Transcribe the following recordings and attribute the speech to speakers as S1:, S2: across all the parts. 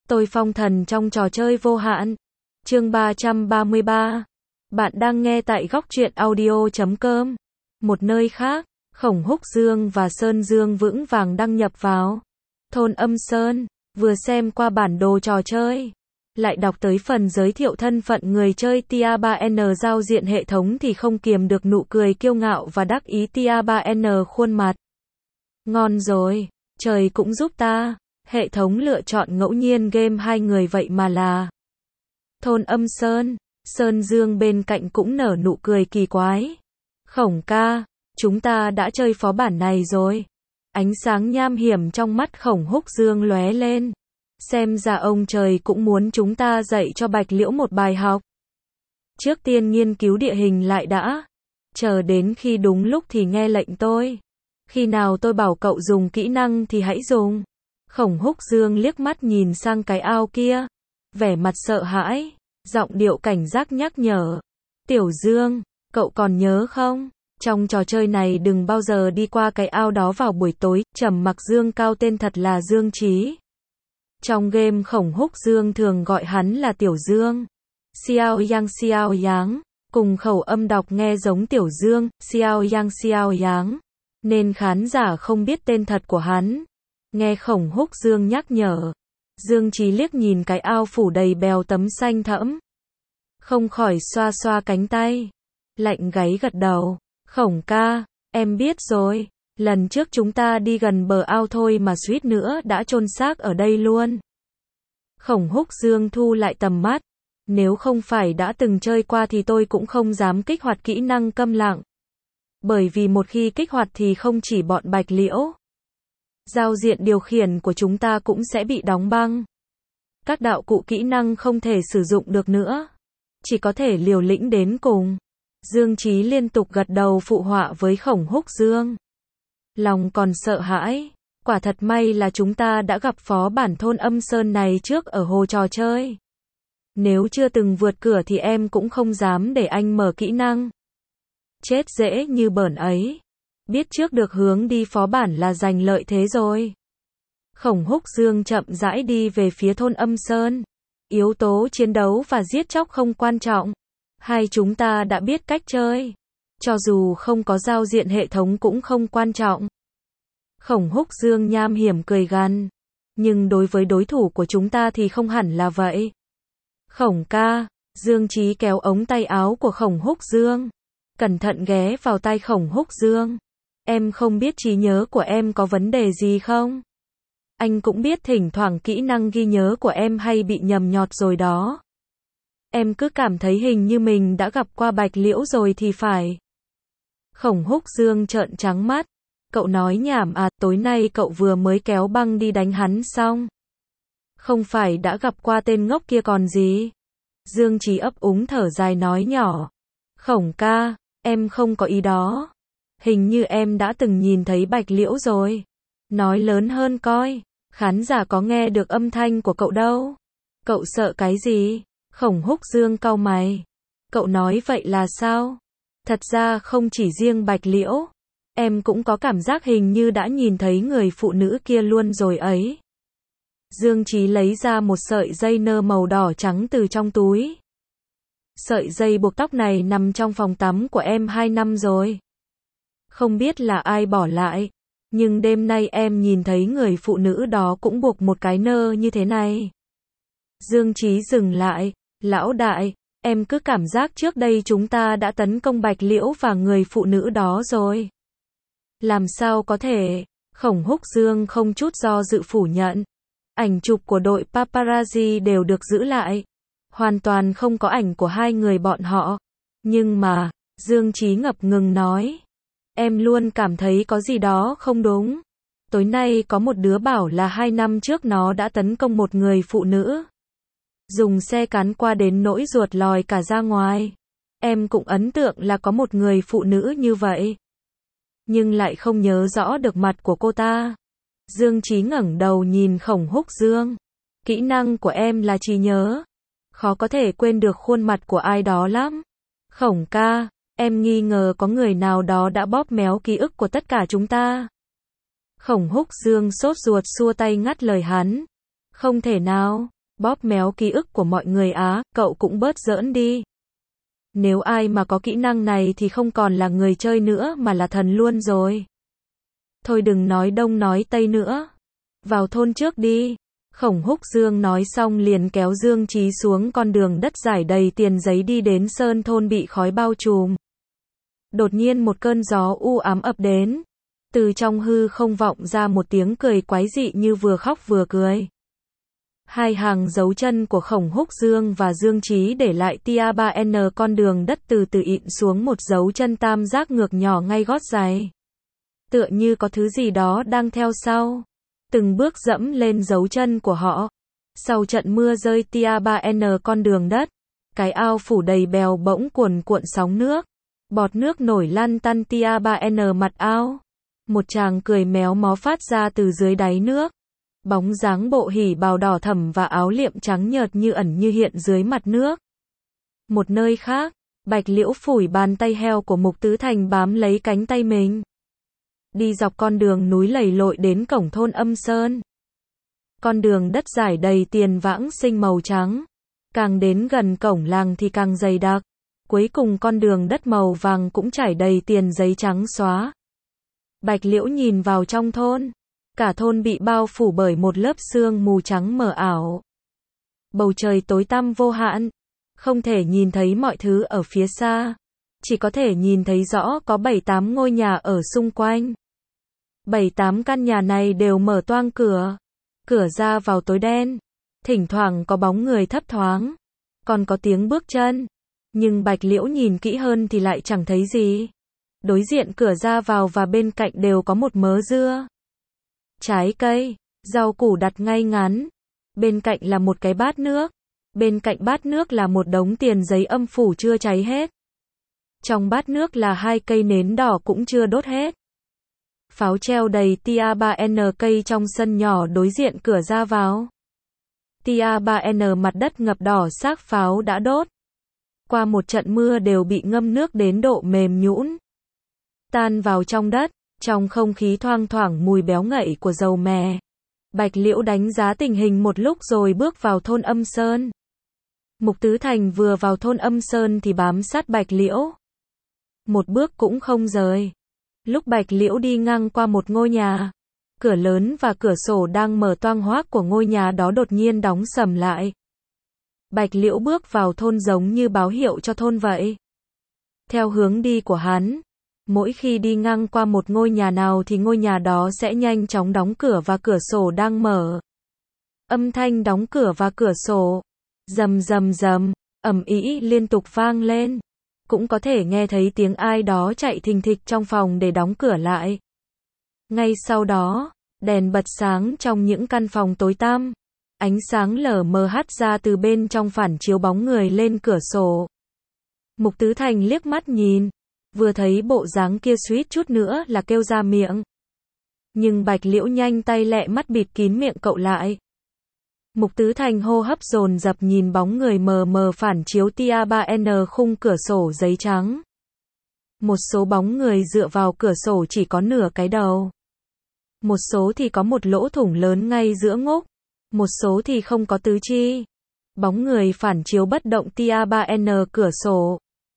S1: Tôi phong thần trong trò chơi vô hạn. Chương 333. Bạn đang nghe tại góc truyện audio.com. Một nơi khác, Khổng Húc Dương và Sơn Dương vững vàng đăng nhập vào thôn Âm Sơn, vừa xem qua bản đồ trò chơi, lại đọc tới phần giới thiệu thân phận người chơi Tia 3N giao diện hệ thống thì không kiềm được nụ cười kiêu ngạo và đắc ý. Tia 3N khuôn mặt. Ngon rồi, trời cũng giúp ta. Hệ thống lựa chọn ngẫu nhiên game hai người vậy mà là thôn Âm Sơn. Sơn Dương bên cạnh cũng nở nụ cười kỳ quái. Khổng ca, chúng ta đã chơi phó bản này rồi. Ánh sáng nham hiểm trong mắt Khổng Húc Dương lóe lên. Xem ra ông trời cũng muốn chúng ta dạy cho Bạch Liễu một bài học. Trước tiên nghiên cứu địa hình lại đã. Chờ đến khi đúng lúc thì nghe lệnh tôi. Khi nào tôi bảo cậu dùng kỹ năng thì hãy dùng. Khổng Húc Dương liếc mắt nhìn sang cái ao kia. Vẻ mặt sợ hãi, giọng điệu cảnh giác nhắc nhở. Tiểu Dương, cậu còn nhớ không? Trong trò chơi này đừng bao giờ đi qua cái ao đó vào buổi tối. Trầm mặc Dương Cao tên thật là Dương Chí. Trong game Khổng Húc Dương thường gọi hắn là Tiểu Dương. Xiao Yang, cùng khẩu âm đọc nghe giống Tiểu Dương, Xiao Yang, nên khán giả không biết tên thật của hắn. Nghe Khổng Húc Dương nhắc nhở, Dương Chí liếc nhìn cái ao phủ đầy bèo tấm xanh thẫm, không khỏi xoa xoa cánh tay, lạnh gáy gật đầu. Khổng ca, em biết rồi, lần trước chúng ta đi gần bờ ao thôi mà suýt nữa đã chôn xác ở đây luôn. Khổng Húc Dương thu lại tầm mắt, nếu không phải đã từng chơi qua thì tôi cũng không dám kích hoạt kỹ năng câm lặng. Bởi vì một khi kích hoạt thì không chỉ bọn Bạch Liễu, giao diện điều khiển của chúng ta cũng sẽ bị đóng băng. Các đạo cụ kỹ năng không thể sử dụng được nữa, chỉ có thể liều lĩnh đến cùng. Dương Chí liên tục gật đầu phụ họa với Khổng Húc Dương. Lòng còn sợ hãi, quả thật may là chúng ta đã gặp phó bản thôn Âm Sơn này trước ở hồ trò chơi. Nếu chưa từng vượt cửa thì em cũng không dám để anh mở kỹ năng. Chết dễ như bởn ấy. Biết trước được hướng đi phó bản là giành lợi thế rồi. Khổng Húc Dương chậm rãi đi về phía thôn Âm Sơn. Yếu tố chiến đấu và giết chóc không quan trọng. Hai chúng ta đã biết cách chơi. Cho dù không có giao diện hệ thống cũng không quan trọng. Khổng Húc Dương nham hiểm cười gằn. Nhưng đối với đối thủ của chúng ta thì không hẳn là vậy. Khổng ca, Dương Chí kéo ống tay áo của Khổng Húc Dương. Cẩn thận ghé vào tai Khổng Húc Dương. Em không biết trí nhớ của em có vấn đề gì không? Anh cũng biết thỉnh thoảng kỹ năng ghi nhớ của em hay bị nhầm nhọt rồi đó. Em cứ cảm thấy hình như mình đã gặp qua Bạch Liễu rồi thì phải. Khổng Húc Dương trợn trắng mắt. Cậu nói nhảm à, tối nay cậu vừa mới kéo băng đi đánh hắn xong. Không phải đã gặp qua tên ngốc kia còn gì. Dương Chí ấp úng thở dài nói nhỏ. Khổng ca, em không có ý đó. Hình như em đã từng nhìn thấy Bạch Liễu rồi. Nói lớn hơn coi, khán giả có nghe được âm thanh của cậu đâu. Cậu sợ cái gì? Khổng Húc Dương cau mày. Cậu nói vậy là sao? Thật ra không chỉ riêng Bạch Liễu, em cũng có cảm giác hình như đã nhìn thấy người phụ nữ kia luôn rồi ấy. Dương Chí lấy ra một sợi dây nơ màu đỏ trắng từ trong túi. Sợi dây buộc tóc này nằm trong phòng tắm của em 2 năm rồi. Không biết là ai bỏ lại, nhưng đêm nay em nhìn thấy người phụ nữ đó cũng buộc một cái nơ như thế này. Dương Chí dừng lại, lão đại, em cứ cảm giác trước đây chúng ta đã tấn công Bạch Liễu và người phụ nữ đó rồi. Làm sao có thể? Khổng Húc Dương không chút do dự phủ nhận. Ảnh chụp của đội paparazzi đều được giữ lại. Hoàn toàn không có ảnh của hai người bọn họ. Nhưng mà, Dương Chí ngập ngừng nói. Em luôn cảm thấy có gì đó không đúng. Tối nay có một đứa bảo là 2 năm trước nó đã tấn công một người phụ nữ. Dùng xe cán qua đến nỗi ruột lòi cả ra ngoài. Em cũng ấn tượng là có một người phụ nữ như vậy. Nhưng lại không nhớ rõ được mặt của cô ta. Dương Chí ngẩng đầu nhìn Khổng Húc Dương. Kỹ năng của em là trí nhớ. Khó có thể quên được khuôn mặt của ai đó lắm. Khổng ca, em nghi ngờ có người nào đó đã bóp méo ký ức của tất cả chúng ta. Khổng Húc Dương sốt ruột xua tay ngắt lời hắn. Không thể nào, Bóp méo ký ức của mọi người á, cậu cũng bớt giỡn đi. Nếu ai mà có kỹ năng này thì không còn là người chơi nữa mà là thần luôn rồi. Thôi đừng nói đông nói tây nữa. Vào thôn trước đi. Khổng Húc Dương nói xong liền kéo Dương Chí xuống con đường đất rải đầy tiền giấy đi đến sơn thôn bị khói bao trùm. Đột nhiên một cơn gió u ám ập đến. Từ trong hư không vọng ra một tiếng cười quái dị như vừa khóc vừa cười. Hai hàng dấu chân của Khổng Húc Dương và Dương Chí để lại tia 3N con đường đất từ từ ịn xuống một dấu chân tam giác ngược nhỏ ngay gót giày. Tựa như có thứ gì đó đang theo sau. Từng bước dẫm lên dấu chân của họ. Sau trận mưa rơi tia 3N con đường đất. Cái ao phủ đầy bèo bỗng cuồn cuộn sóng nước. Bọt nước nổi lăn tăn tia 3N mặt ao. Một chàng cười méo mó phát ra từ dưới đáy nước. Bóng dáng bộ hỉ bào đỏ thẫm và áo liệm trắng nhợt như ẩn như hiện dưới mặt nước. Một nơi khác, Bạch Liễu phủi bàn tay heo của Mục Tứ Thành bám lấy cánh tay mình. Đi dọc con đường núi lầy lội đến cổng thôn Âm Sơn. Con đường đất rải đầy tiền vãng sinh màu trắng. Càng đến gần cổng làng thì càng dày đặc. Cuối cùng con đường đất màu vàng cũng trải đầy tiền giấy trắng xóa. Bạch Liễu nhìn vào trong thôn. Cả thôn bị bao phủ bởi một lớp sương mù trắng mờ ảo. Bầu trời tối tăm vô hạn. Không thể nhìn thấy mọi thứ ở phía xa. Chỉ có thể nhìn thấy rõ có 7-8 ngôi nhà ở xung quanh. 7-8 căn nhà này đều mở toang cửa. Cửa ra vào tối đen. Thỉnh thoảng có bóng người thấp thoáng. Còn có tiếng bước chân. Nhưng Bạch Liễu nhìn kỹ hơn thì lại chẳng thấy gì. Đối diện cửa ra vào và bên cạnh đều có một mớ dưa. Trái cây, rau củ đặt ngay ngắn. Bên cạnh là một cái bát nước. Bên cạnh bát nước là một đống tiền giấy âm phủ chưa cháy hết. Trong bát nước là 2 cây nến đỏ cũng chưa đốt hết. Pháo treo đầy tia 3N cây trong sân nhỏ đối diện cửa ra vào. Tia 3N mặt đất ngập đỏ xác pháo đã đốt. Qua một trận mưa đều bị ngâm nước đến độ mềm nhũn. Tan vào trong đất. Trong không khí thoang thoảng mùi béo ngậy của dầu mè. Bạch Liễu đánh giá tình hình một lúc rồi bước vào thôn Âm Sơn. Mục Tứ Thành vừa vào thôn Âm Sơn thì bám sát Bạch Liễu. Một bước cũng không rời. Lúc Bạch Liễu đi ngang qua một ngôi nhà. Cửa lớn và cửa sổ đang mở toang hoác của ngôi nhà đó đột nhiên đóng sầm lại. Bạch Liễu bước vào thôn giống như báo hiệu cho thôn vậy. Theo hướng đi của hắn. Mỗi khi đi ngang qua một ngôi nhà nào thì ngôi nhà đó sẽ nhanh chóng đóng cửa và cửa sổ đang mở. Âm thanh đóng cửa và cửa sổ. Rầm rầm rầm, ầm ĩ liên tục vang lên. Cũng có thể nghe thấy tiếng ai đó chạy thình thịch trong phòng để đóng cửa lại. Ngay sau đó, đèn bật sáng trong những căn phòng tối tăm. Ánh sáng lờ mờ hắt ra từ bên trong phản chiếu bóng người lên cửa sổ. Mục Tứ Thành liếc mắt nhìn. Vừa thấy bộ dáng kia suýt chút nữa là kêu ra miệng. Nhưng Bạch Liễu nhanh tay lẹ mắt bịt kín miệng cậu lại. Mục Tứ Thành hô hấp dồn dập nhìn bóng người mờ mờ phản chiếu tia 3N khung cửa sổ giấy trắng. Một số bóng người dựa vào cửa sổ chỉ có nửa cái đầu. Một số thì có một lỗ thủng lớn ngay giữa ngúc. Một số thì không có tứ chi. Bóng người phản chiếu bất động tia 3N cửa sổ.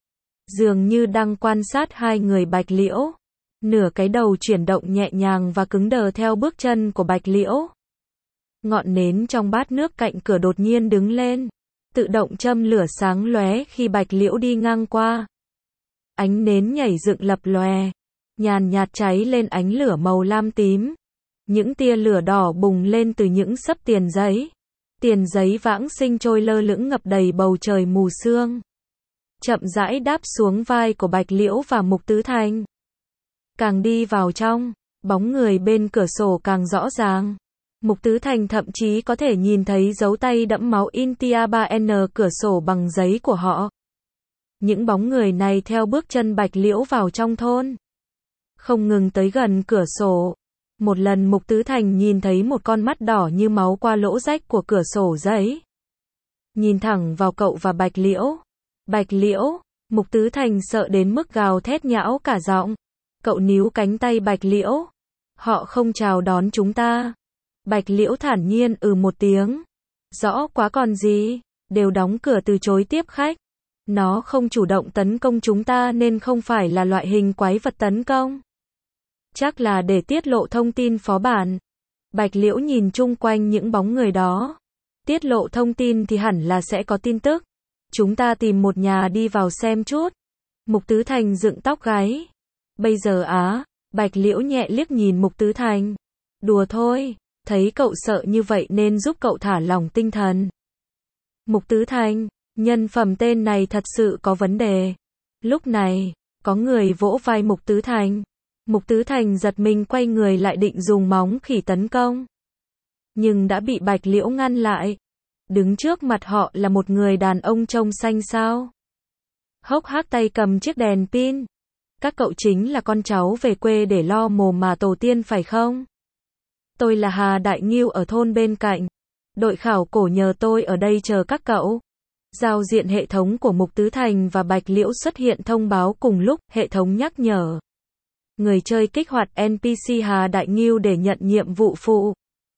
S1: Dường như đang quan sát hai người Bạch Liễu. Nửa cái đầu chuyển động nhẹ nhàng và cứng đờ theo bước chân của Bạch Liễu. Ngọn nến trong bát nước cạnh cửa đột nhiên đứng lên. Tự động châm lửa sáng lóe khi Bạch Liễu đi ngang qua. Ánh nến nhảy dựng lập lòe. Nhàn nhạt cháy lên ánh lửa màu lam tím. Những tia lửa đỏ bùng lên từ những xấp tiền giấy. Tiền giấy vãng sinh trôi lơ lửng ngập đầy bầu trời mù sương. Chậm rãi đáp xuống vai của Bạch Liễu và Mục Tứ Thành. Càng đi vào trong, bóng người bên cửa sổ càng rõ ràng. Mục Tứ Thành thậm chí có thể nhìn thấy dấu tay đẫm máu in tia 3N cửa sổ bằng giấy của họ. Những bóng người này theo bước chân Bạch Liễu vào trong thôn. Không ngừng tới gần cửa sổ. Một lần Mục Tứ Thành nhìn thấy một con mắt đỏ như máu qua lỗ rách của cửa sổ giấy. Nhìn thẳng vào cậu và Bạch Liễu. Bạch Liễu, Mục Tứ Thành sợ đến mức gào thét nhão cả giọng. Cậu níu cánh tay Bạch Liễu. Họ không chào đón chúng ta. Bạch Liễu thản nhiên một tiếng. Rõ quá còn gì, đều đóng cửa từ chối tiếp khách. Nó không chủ động tấn công chúng ta nên không phải là loại hình quái vật tấn công. Chắc là để tiết lộ thông tin phó bản. Bạch Liễu nhìn chung quanh những bóng người đó. Tiết lộ thông tin thì hẳn là sẽ có tin tức. Chúng ta tìm một nhà đi vào xem chút. Mục Tứ Thành dựng tóc gáy. Bây giờ á, Bạch Liễu nhẹ liếc nhìn Mục Tứ Thành. Đùa thôi, thấy cậu sợ như vậy nên giúp cậu thả lỏng tinh thần. Mục Tứ Thành, nhân phẩm tên này thật sự có vấn đề. Lúc này, có người vỗ vai Mục Tứ Thành. Mục Tứ Thành giật mình quay người lại định dùng móng khỉ tấn công. Nhưng đã bị Bạch Liễu ngăn lại. Đứng trước mặt họ là một người đàn ông trông xanh xao. Hốc hác tay cầm chiếc đèn pin. Các cậu chính là con cháu về quê để lo mồm mà tổ tiên phải không? Tôi là Hà Đại Ngưu ở thôn bên cạnh. Đội khảo cổ nhờ tôi ở đây chờ các cậu. Giao diện hệ thống của Mục Tứ Thành và Bạch Liễu xuất hiện thông báo cùng lúc, hệ thống nhắc nhở. Người chơi kích hoạt NPC Hà Đại Ngưu để nhận nhiệm vụ phụ.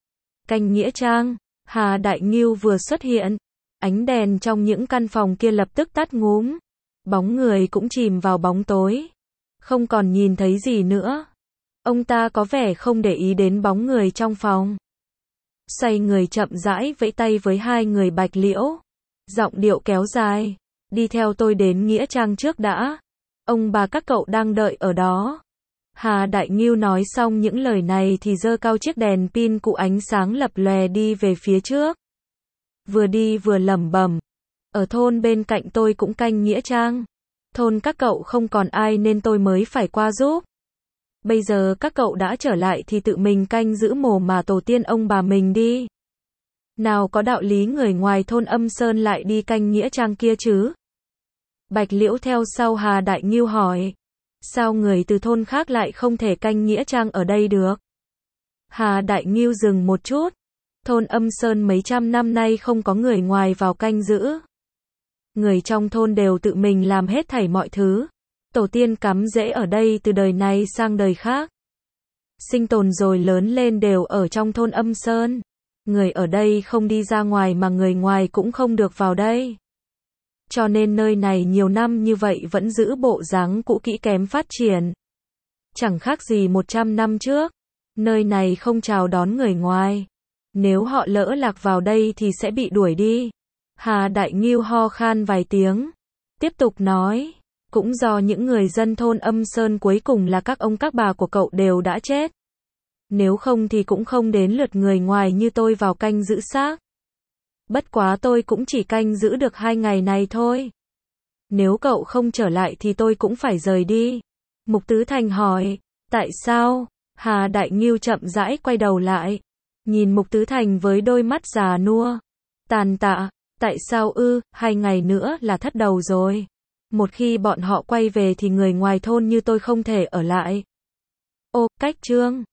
S1: Canh Nghĩa Trang, Hà Đại Ngưu vừa xuất hiện. Ánh đèn trong những căn phòng kia lập tức tắt ngúm. Bóng người cũng chìm vào bóng tối. Không còn nhìn thấy gì nữa. Ông ta có vẻ không để ý đến bóng người trong phòng. Xoay người chậm rãi vẫy tay với hai người Bạch Liễu. Giọng điệu kéo dài. Đi theo tôi đến Nghĩa Trang trước đã. Ông bà các cậu đang đợi ở đó. Hà Đại Ngưu nói xong những lời này thì giơ cao chiếc đèn pin cụ ánh sáng lập lòe đi về phía trước. Vừa đi vừa lẩm bẩm. Ở thôn bên cạnh tôi cũng canh Nghĩa Trang. Thôn các cậu không còn ai nên tôi mới phải qua giúp. Bây giờ các cậu đã trở lại thì tự mình canh giữ mồ mà tổ tiên ông bà mình đi. Nào có đạo lý người ngoài thôn Âm Sơn lại đi canh Nghĩa Trang kia chứ? Bạch Liễu theo sau Hà Đại Ngưu hỏi. Sao người từ thôn khác lại không thể canh Nghĩa Trang ở đây được? Hà Đại Ngưu dừng một chút. Thôn Âm Sơn mấy trăm năm nay không có người ngoài vào canh giữ. Người trong thôn đều tự mình làm hết thảy mọi thứ. Tổ tiên cắm rễ ở đây từ đời này sang đời khác. Sinh tồn rồi lớn lên đều ở trong thôn Âm Sơn. Người ở đây không đi ra ngoài mà người ngoài cũng không được vào đây. Cho nên nơi này nhiều năm như vậy vẫn giữ bộ dáng cũ kỹ kém phát triển. Chẳng khác gì 100 năm trước. Nơi này không chào đón người ngoài. Nếu họ lỡ lạc vào đây thì sẽ bị đuổi đi. Hà Đại Ngưu ho khan vài tiếng. Tiếp tục nói. Cũng do những người dân thôn Âm Sơn cuối cùng là các ông các bà của cậu đều đã chết. Nếu không thì cũng không đến lượt người ngoài như tôi vào canh giữ xác. Bất quá tôi cũng chỉ canh giữ được 2 ngày này thôi. Nếu cậu không trở lại thì tôi cũng phải rời đi. Mục Tứ Thành hỏi. Tại sao? Hà Đại Ngưu chậm rãi quay đầu lại. Nhìn Mục Tứ Thành với đôi mắt già nua. Tàn tạ. Tại sao ư? 2 ngày nữa là thất đầu rồi. Một khi bọn họ quay về thì người ngoài thôn như tôi không thể ở lại. Ô, cách chương.